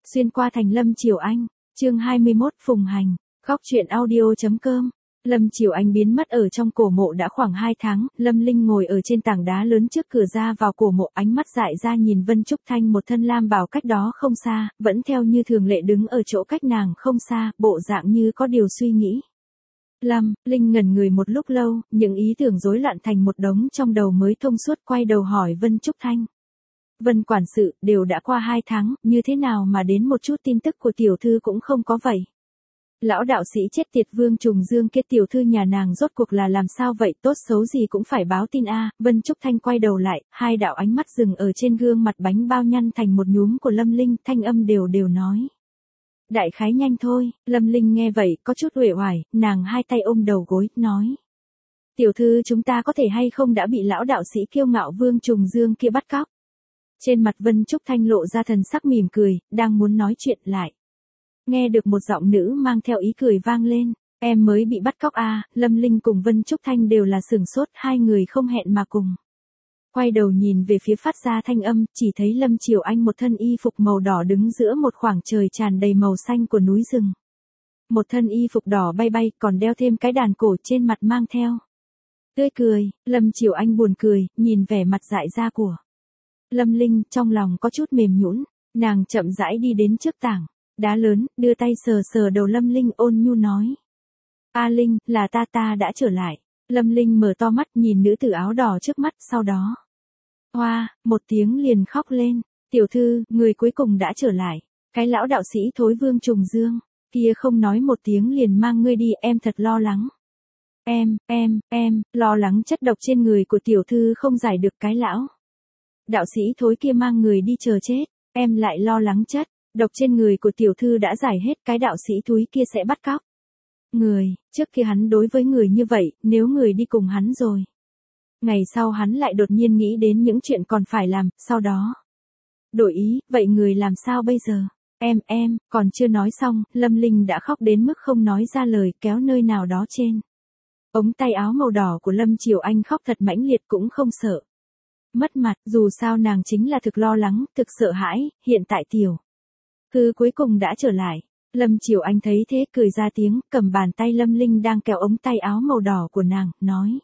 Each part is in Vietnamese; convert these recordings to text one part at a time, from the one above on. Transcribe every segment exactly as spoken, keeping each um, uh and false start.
Xuyên qua thành Lâm Chiểu Anh, chương hai mươi mốt Phùng Hành, góc truyện audio.com. Lâm Chiểu Anh biến mất ở trong cổ mộ đã khoảng hai tháng, Lâm Linh ngồi ở trên tảng đá lớn trước cửa ra vào cổ mộ, ánh mắt dại ra nhìn Vân Trúc Thanh một thân lam bào cách đó không xa, vẫn theo như thường lệ đứng ở chỗ cách nàng không xa, bộ dạng như có điều suy nghĩ. Lâm Linh ngẩn người một lúc lâu, những ý tưởng rối loạn thành một đống trong đầu mới thông suốt, quay đầu hỏi Vân Trúc Thanh. Vân quản sự, đều đã qua hai tháng, như thế nào mà đến một chút tin tức của tiểu thư cũng không có vậy? Lão đạo sĩ chết tiệt Vương Trùng Dương kia, tiểu thư nhà nàng rốt cuộc là làm sao vậy, tốt xấu gì cũng phải báo tin a. Vân Trúc Thanh quay đầu lại, hai đạo ánh mắt dừng ở trên gương mặt bánh bao nhăn thành một nhúm của Lâm Linh, thanh âm đều đều nói. Đại khái nhanh thôi. Lâm Linh nghe vậy, có chút uể oải, nàng hai tay ôm đầu gối, nói. Tiểu thư, chúng ta có thể hay không đã bị lão đạo sĩ kiêu ngạo Vương Trùng Dương kia bắt cóc? Trên mặt Vân Trúc Thanh lộ ra thần sắc mỉm cười, đang muốn nói chuyện lại. Nghe được một giọng nữ mang theo ý cười vang lên, em mới bị bắt cóc à. Lâm Linh cùng Vân Trúc Thanh đều là sửng sốt, hai người không hẹn mà cùng. Quay đầu nhìn về phía phát ra thanh âm, chỉ thấy Lâm Chiểu Anh một thân y phục màu đỏ đứng giữa một khoảng trời tràn đầy màu xanh của núi rừng. Một thân y phục đỏ bay bay, còn đeo thêm cái đàn cổ trên mặt mang theo. Tươi cười, Lâm Chiểu Anh buồn cười, nhìn vẻ mặt dại ra của Lâm Linh, trong lòng có chút mềm nhũn, nàng chậm rãi đi đến trước tảng đá lớn, đưa tay sờ sờ đầu Lâm Linh, ôn nhu nói. A Linh, là ta ta đã trở lại. Lâm Linh mở to mắt nhìn nữ tử áo đỏ trước mắt, sau đó. Hoa, một tiếng liền khóc lên. Tiểu thư, người cuối cùng đã trở lại. Cái lão đạo sĩ thối Vương Trùng Dương kia không nói một tiếng liền mang ngươi đi, em thật lo lắng. Em, em, em, lo lắng chất độc trên người của tiểu thư không giải được, cái lão đạo sĩ thối kia mang người đi chờ chết, em lại lo lắng chất độc trên người của tiểu thư đã giải hết, cái đạo sĩ thúi kia sẽ bắt cóc người. Trước kia hắn đối với người như vậy, nếu người đi cùng hắn rồi, ngày sau hắn lại đột nhiên nghĩ đến những chuyện còn phải làm, sau đó đổi ý, vậy người làm sao bây giờ? Em, em, còn chưa nói xong, Lâm Linh đã khóc đến mức không nói ra lời, kéo nơi nào đó trên ống tay áo màu đỏ của Lâm Chiểu Anh, khóc thật mãnh liệt, cũng không sợ mất mặt, dù sao nàng chính là thực lo lắng, thực sợ hãi, hiện tại tiểu thư cuối cùng đã trở lại. Lâm Chiểu Anh thấy thế cười ra tiếng, cầm bàn tay Lâm Linh đang kéo ống tay áo màu đỏ của nàng, nói.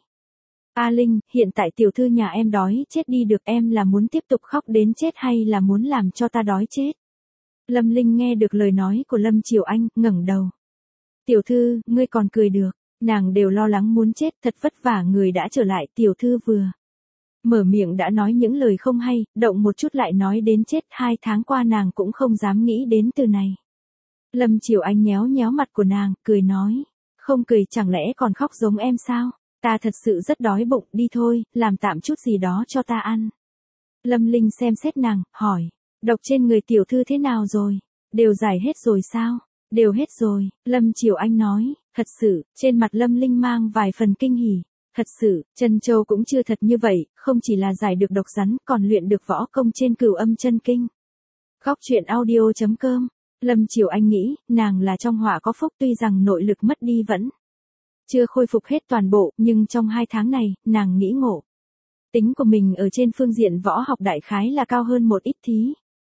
A Linh, hiện tại tiểu thư nhà em đói chết đi được, em là muốn tiếp tục khóc đến chết hay là muốn làm cho ta đói chết? Lâm Linh nghe được lời nói của Lâm Chiểu Anh, ngẩng đầu. Tiểu thư, ngươi còn cười được, nàng đều lo lắng muốn chết, thật vất vả người đã trở lại, tiểu thư vừa mở miệng đã nói những lời không hay, động một chút lại nói đến chết, hai tháng qua nàng cũng không dám nghĩ đến từ này. Lâm Chiểu Anh nhéo nhéo mặt của nàng, cười nói, không cười chẳng lẽ còn khóc giống em sao? Ta thật sự rất đói bụng, đi thôi, làm tạm chút gì đó cho ta ăn. Lâm Linh xem xét nàng, hỏi, độc trên người tiểu thư thế nào rồi? Đều giải hết rồi sao? Đều hết rồi, Lâm Chiểu Anh nói, thật sự, trên mặt Lâm Linh mang vài phần kinh hỉ. Thật sự, Chân Châu cũng chưa thật như vậy, không chỉ là giải được độc rắn, còn luyện được võ công trên Cửu Âm Chân Kinh. Góc truyện audio.com. Lâm Chiểu Anh nghĩ, nàng là trong họa có phúc, tuy rằng nội lực mất đi vẫn chưa khôi phục hết toàn bộ, nhưng trong hai tháng này, nàng nghĩ ngộ. Tính của mình ở trên phương diện võ học đại khái là cao hơn một ít thí.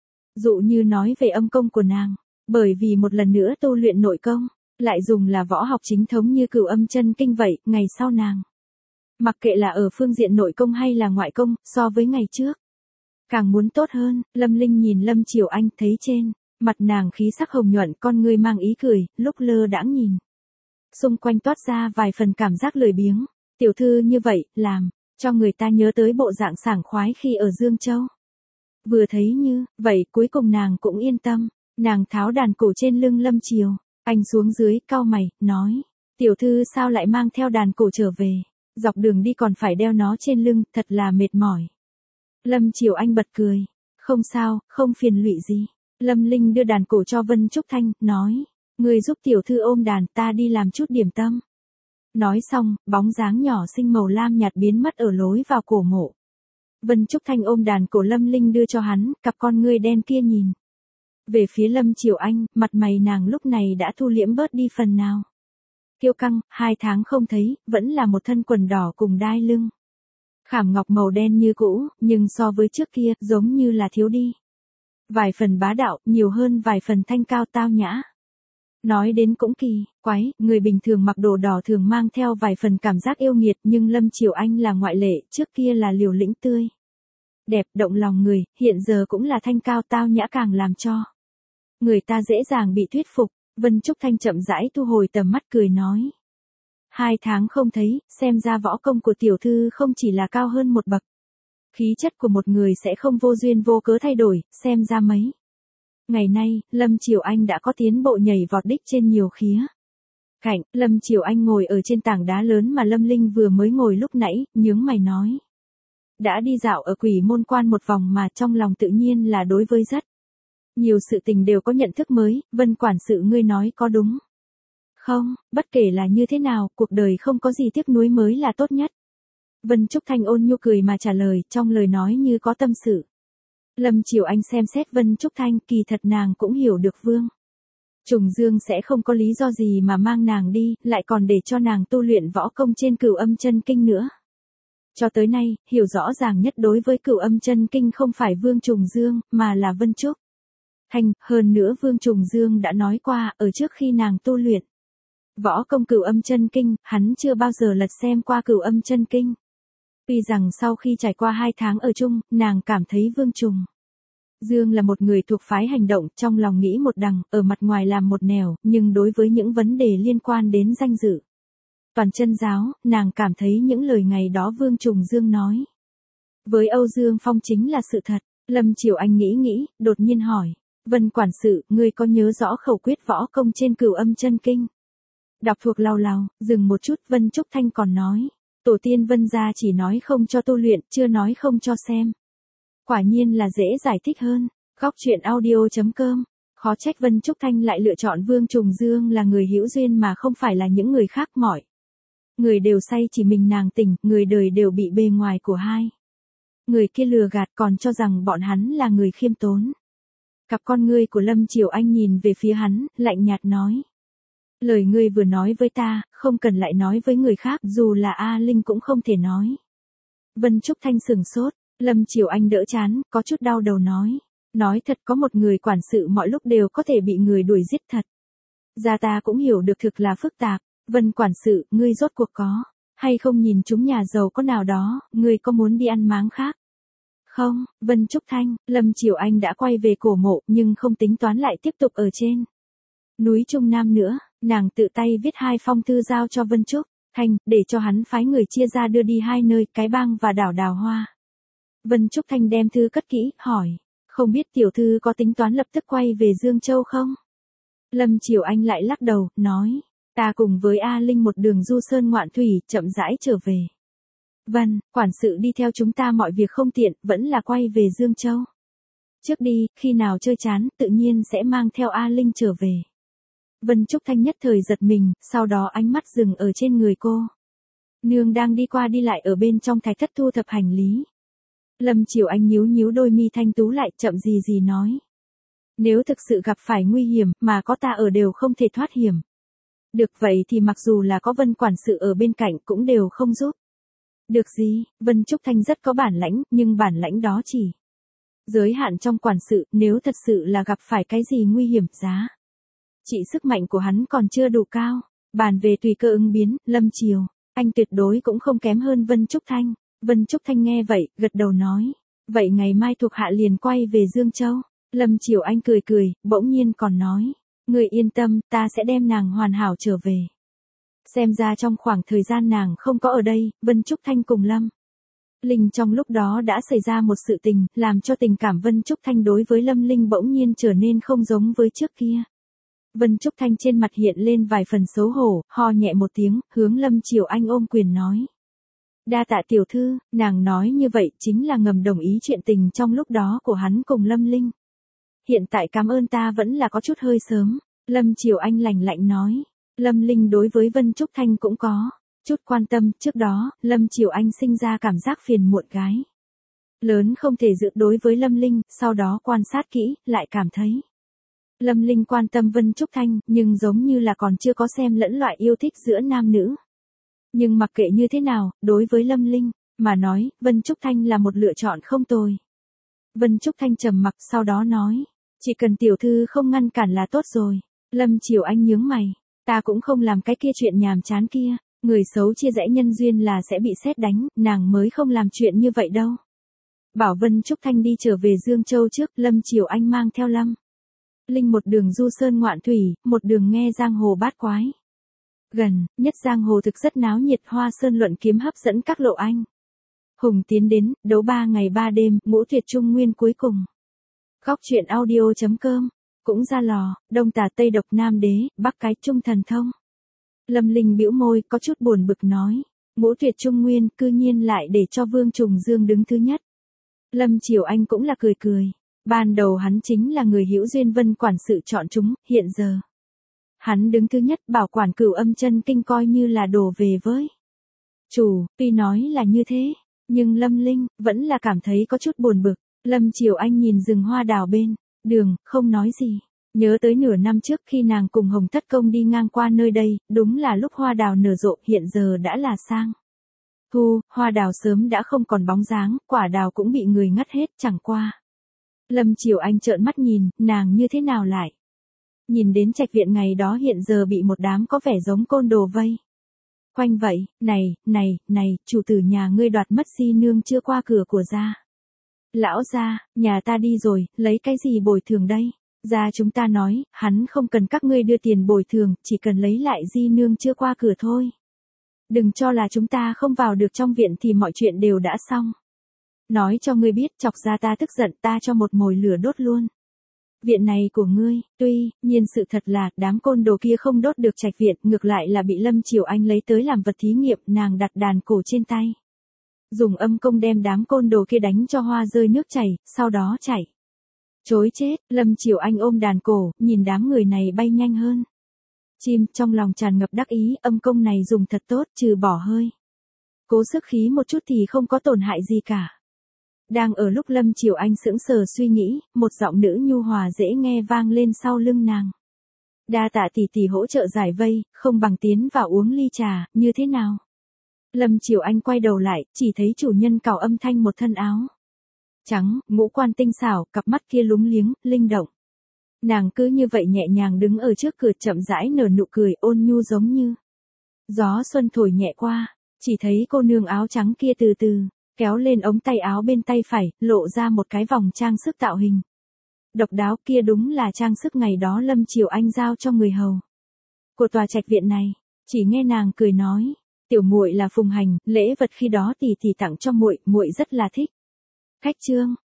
Dụ như nói về âm công của nàng, bởi vì một lần nữa tu luyện nội công, lại dùng là võ học chính thống như Cửu Âm Chân Kinh vậy, ngày sau nàng. Mặc kệ là ở phương diện nội công hay là ngoại công, so với ngày trước, càng muốn tốt hơn. Lâm Linh nhìn Lâm Chiểu Anh, thấy trên mặt nàng khí sắc hồng nhuận, con ngươi mang ý cười, lúc lơ đãng nhìn xung quanh toát ra vài phần cảm giác lười biếng. Tiểu thư như vậy, làm cho người ta nhớ tới bộ dạng sảng khoái khi ở Dương Châu. Vừa thấy như vậy, cuối cùng nàng cũng yên tâm, nàng tháo đàn cổ trên lưng Lâm Chiểu Anh xuống dưới, cau mày, nói, tiểu thư sao lại mang theo đàn cổ trở về? Dọc đường đi còn phải đeo nó trên lưng, thật là mệt mỏi. Lâm Chiểu Anh bật cười. Không sao, không phiền lụy gì. Lâm Linh đưa đàn cổ cho Vân Trúc Thanh, nói. Người giúp tiểu thư ôm đàn, ta đi làm chút điểm tâm. Nói xong, bóng dáng nhỏ xinh màu lam nhạt biến mất ở lối vào cổ mộ. Vân Trúc Thanh ôm đàn cổ Lâm Linh đưa cho hắn, cặp con ngươi đen kia nhìn về phía Lâm Chiểu Anh, mặt mày nàng lúc này đã thu liễm bớt đi phần nào. Kiêu căng, hai tháng không thấy, vẫn là một thân quần đỏ cùng đai lưng. Khảm ngọc màu đen như cũ, nhưng so với trước kia, giống như là thiếu đi Vài phần bá đạo, nhiều hơn vài phần thanh cao tao nhã. Nói đến cũng kỳ, quái, người bình thường mặc đồ đỏ thường mang theo vài phần cảm giác yêu nghiệt, nhưng Lâm Chiểu Anh là ngoại lệ, trước kia là liều lĩnh tươi đẹp, động lòng người, hiện giờ cũng là thanh cao tao nhã, càng làm cho người ta dễ dàng bị thuyết phục. Vân Trúc Thanh chậm rãi thu hồi tầm mắt cười nói. Hai tháng không thấy, xem ra võ công của tiểu thư không chỉ là cao hơn một bậc. Khí chất của một người sẽ không vô duyên vô cớ thay đổi, xem ra mấy ngày nay, Lâm Chiểu Anh đã có tiến bộ nhảy vọt đích trên nhiều khía cạnh. Lâm Chiểu Anh ngồi ở trên tảng đá lớn mà Lâm Linh vừa mới ngồi lúc nãy, nhướng mày nói. Đã đi dạo ở Quỷ Môn Quan một vòng mà trong lòng tự nhiên là đối với rất nhiều sự tình đều có nhận thức mới, Vân quản sự ngươi nói có đúng không? Bất kể là như thế nào, cuộc đời không có gì tiếc nuối mới là tốt nhất. Vân Trúc Thanh ôn nhu cười mà trả lời, trong lời nói như có tâm sự. Lâm Chiểu Anh xem xét Vân Trúc Thanh, kỳ thật nàng cũng hiểu được Vương Trùng Dương sẽ không có lý do gì mà mang nàng đi, lại còn để cho nàng tu luyện võ công trên Cửu Âm Chân Kinh nữa. Cho tới nay, hiểu rõ ràng nhất đối với Cửu Âm Chân Kinh không phải Vương Trùng Dương, mà là Vân Trúc Thanh. Hơn nữa Vương Trùng Dương đã nói qua, ở trước khi nàng tu luyện võ công Cửu Âm Chân Kinh, hắn chưa bao giờ lật xem qua Cửu Âm Chân Kinh. Tuy rằng sau khi trải qua hai tháng ở chung, nàng cảm thấy Vương Trùng Dương là một người thuộc phái hành động, trong lòng nghĩ một đằng, ở mặt ngoài làm một nẻo, nhưng đối với những vấn đề liên quan đến danh dự toàn chân giáo, nàng cảm thấy những lời ngày đó Vương Trùng Dương nói với Âu Dương Phong chính là sự thật. Lâm Chiểu Anh nghĩ nghĩ, đột nhiên hỏi. Vân quản sự, ngươi có nhớ rõ khẩu quyết võ công trên Cửu Âm Chân Kinh? Đọc thuộc lau lau, dừng một chút, Vân Trúc Thanh còn nói. Tổ tiên Vân gia chỉ nói không cho tu luyện, chưa nói không cho xem. Quả nhiên là dễ giải thích hơn. Góc truyện audio chấm com. Khó trách Vân Trúc Thanh lại lựa chọn Vương Trùng Dương là người hữu duyên mà không phải là những người khác mọi. Người đều say chỉ mình nàng tỉnh, người đời đều bị bề ngoài của hai người kia lừa gạt, còn cho rằng bọn hắn là người khiêm tốn. Cặp con ngươi của Lâm Chiểu Anh nhìn về phía hắn, lạnh nhạt nói. Lời ngươi vừa nói với ta, không cần lại nói với người khác, dù là A Linh cũng không thể nói. Vân Trúc Thanh sừng sốt, Lâm Chiểu Anh đỡ chán, có chút đau đầu nói. Nói thật, có một người quản sự mọi lúc đều có thể bị người đuổi giết thật. Ra ta cũng hiểu được thực là phức tạp. Vân quản sự, ngươi rốt cuộc có hay không nhìn chúng nhà giàu có nào đó, ngươi có muốn đi ăn máng khác? Không, Vân Trúc Thanh. Lâm Chiểu Anh đã quay về cổ mộ, nhưng không tính toán lại tiếp tục ở trên núi Trung Nam nữa, nàng tự tay viết hai phong thư giao cho Vân Trúc Thanh, để cho hắn phái người chia ra đưa đi hai nơi, Cái Bang và đảo Đào Hoa. Vân Trúc Thanh đem thư cất kỹ, hỏi, không biết tiểu thư có tính toán lập tức quay về Dương Châu không? Lâm Chiểu Anh lại lắc đầu, nói, ta cùng với A Linh một đường du sơn ngoạn thủy, chậm rãi trở về. Vân, quản sự đi theo chúng ta mọi việc không tiện, vẫn là quay về Dương Châu. Trước đi, khi nào chơi chán, tự nhiên sẽ mang theo A Linh trở về. Vân Trúc Thanh nhất thời giật mình, sau đó ánh mắt dừng ở trên người cô nương đang đi qua đi lại ở bên trong thạch thất thu thập hành lý. Lâm Chiểu Anh nhíu nhíu đôi mi thanh tú lại, chậm gì gì nói. Nếu thực sự gặp phải nguy hiểm, mà có ta ở đều không thể thoát hiểm. Được vậy thì mặc dù là có Vân quản sự ở bên cạnh cũng đều không giúp được gì. Vân Trúc Thanh rất có bản lãnh, nhưng bản lãnh đó chỉ giới hạn trong quản sự, nếu thật sự là gặp phải cái gì nguy hiểm, giá trị sức mạnh của hắn còn chưa đủ cao. Bàn về tùy cơ ứng biến, Lâm Chiểu Anh tuyệt đối cũng không kém hơn Vân Trúc Thanh. Vân Trúc Thanh nghe vậy, gật đầu nói. Vậy ngày mai thuộc hạ liền quay về Dương Châu. Lâm Chiểu Anh cười cười, bỗng nhiên còn nói. Người yên tâm, ta sẽ đem nàng hoàn hảo trở về. Xem ra trong khoảng thời gian nàng không có ở đây, Vân Trúc Thanh cùng Lâm Linh trong lúc đó đã xảy ra một sự tình, làm cho tình cảm Vân Trúc Thanh đối với Lâm Linh bỗng nhiên trở nên không giống với trước kia. Vân Trúc Thanh trên mặt hiện lên vài phần xấu hổ, ho nhẹ một tiếng, hướng Lâm Chiểu Anh ôm quyền nói. Đa tạ tiểu thư, nàng nói như vậy chính là ngầm đồng ý chuyện tình trong lúc đó của hắn cùng Lâm Linh. Hiện tại cảm ơn ta vẫn là có chút hơi sớm. Lâm Chiểu Anh lạnh lạnh nói. Lâm Linh đối với Vân Trúc Thanh cũng có chút quan tâm, trước đó, Lâm Chiểu Anh sinh ra cảm giác phiền muộn gái lớn không thể giữ đối với Lâm Linh, sau đó quan sát kỹ, lại cảm thấy Lâm Linh quan tâm Vân Trúc Thanh, nhưng giống như là còn chưa có xem lẫn loại yêu thích giữa nam nữ. Nhưng mặc kệ như thế nào, đối với Lâm Linh mà nói, Vân Trúc Thanh là một lựa chọn không tồi. Vân Trúc Thanh trầm mặc, sau đó nói. Chỉ cần tiểu thư không ngăn cản là tốt rồi. Lâm Chiều Anh nhướng mày. Ta cũng không làm cái kia chuyện nhàm chán kia. Người xấu chia rẽ nhân duyên là sẽ bị sét đánh, nàng mới không làm chuyện như vậy đâu. Bảo Vân Trúc Thanh đi trở về Dương Châu trước, Lâm Chiều Anh mang theo Lâm Linh một đường du sơn ngoạn thủy, một đường nghe giang hồ bát quái. Gần, nhất giang hồ thực rất náo nhiệt, hoa sơn luận kiếm hấp dẫn các lộ anh hùng tiến đến, đấu ba ngày ba đêm, ngũ tuyệt trung nguyên cuối cùng. Góc truyện audio chấm com, cũng ra lò, đông tà tây độc nam đế, bắc cái trung thần thông. Lâm Linh bĩu môi, có chút buồn bực nói, ngũ tuyệt trung nguyên, cư nhiên lại để cho Vương Trùng Dương đứng thứ nhất. Lâm Chiều Anh cũng là cười cười, ban đầu hắn chính là người hữu duyên vân quản sự chọn chúng, hiện giờ hắn đứng thứ nhất, bảo quản Cửu Âm chân kinh coi như là đổ về với chủ. Tuy nói là như thế, nhưng Lâm Linh vẫn là cảm thấy có chút buồn bực. Lâm Chiều Anh nhìn rừng hoa đào bên đường, không nói gì. Nhớ tới nửa năm trước khi nàng cùng Hồng Thất Công đi ngang qua nơi đây, đúng là lúc hoa đào nở rộ, hiện giờ đã là sang thu, hoa đào sớm đã không còn bóng dáng, quả đào cũng bị người ngắt hết, chẳng qua. Lâm Chiều Anh trợn mắt nhìn, nàng như thế nào lại nhìn đến trạch viện ngày đó hiện giờ bị một đám có vẻ giống côn đồ vây quanh vậy. Này, này, này, chủ tử nhà ngươi đoạt mất di nương chưa qua cửa của gia. Lão gia, nhà ta đi rồi, lấy cái gì bồi thường đây? Gia chúng ta nói, hắn không cần các ngươi đưa tiền bồi thường, chỉ cần lấy lại di nương chưa qua cửa thôi. Đừng cho là chúng ta không vào được trong viện thì mọi chuyện đều đã xong. Nói cho ngươi biết, chọc ra ta tức giận, ta cho một mồi lửa đốt luôn viện này của ngươi. Tuy nhiên sự thật là đám côn đồ kia không đốt được trạch viện, ngược lại là bị Lâm Chiều Anh lấy tới làm vật thí nghiệm. Nàng đặt đàn cổ trên tay, dùng âm công đem đám côn đồ kia đánh cho hoa rơi nước chảy, sau đó chạy chối chết. Lâm Chiều Anh ôm đàn cổ, nhìn đám người này bay nhanh hơn chim, trong lòng tràn ngập đắc ý. Âm công này dùng thật tốt, trừ bỏ hơi cố sức khí một chút thì không có tổn hại gì cả. Đang ở lúc Lâm Chiều Anh sững sờ suy nghĩ, một giọng nữ nhu hòa dễ nghe vang lên sau lưng nàng. Đa tạ tỷ tỷ hỗ trợ giải vây, không bằng tiến vào uống ly trà, như thế nào? Lâm Chiều Anh quay đầu lại, chỉ thấy chủ nhân cào âm thanh một thân áo trắng, ngũ quan tinh xảo, cặp mắt kia lúng liếng, linh động. Nàng cứ như vậy nhẹ nhàng đứng ở trước cửa, chậm rãi nở nụ cười ôn nhu giống như gió xuân thổi nhẹ qua. Chỉ thấy cô nương áo trắng kia từ từ kéo lên ống tay áo bên tay phải, lộ ra một cái vòng trang sức tạo hình độc đáo. Kia đúng là trang sức ngày đó Lâm Chiều Anh giao cho người hầu của tòa trạch viện này. Chỉ nghe nàng cười nói, tiểu muội là Phùng Hành, lễ vật khi đó tỷ tỷ tặng cho muội, muội rất là thích. Khách trương,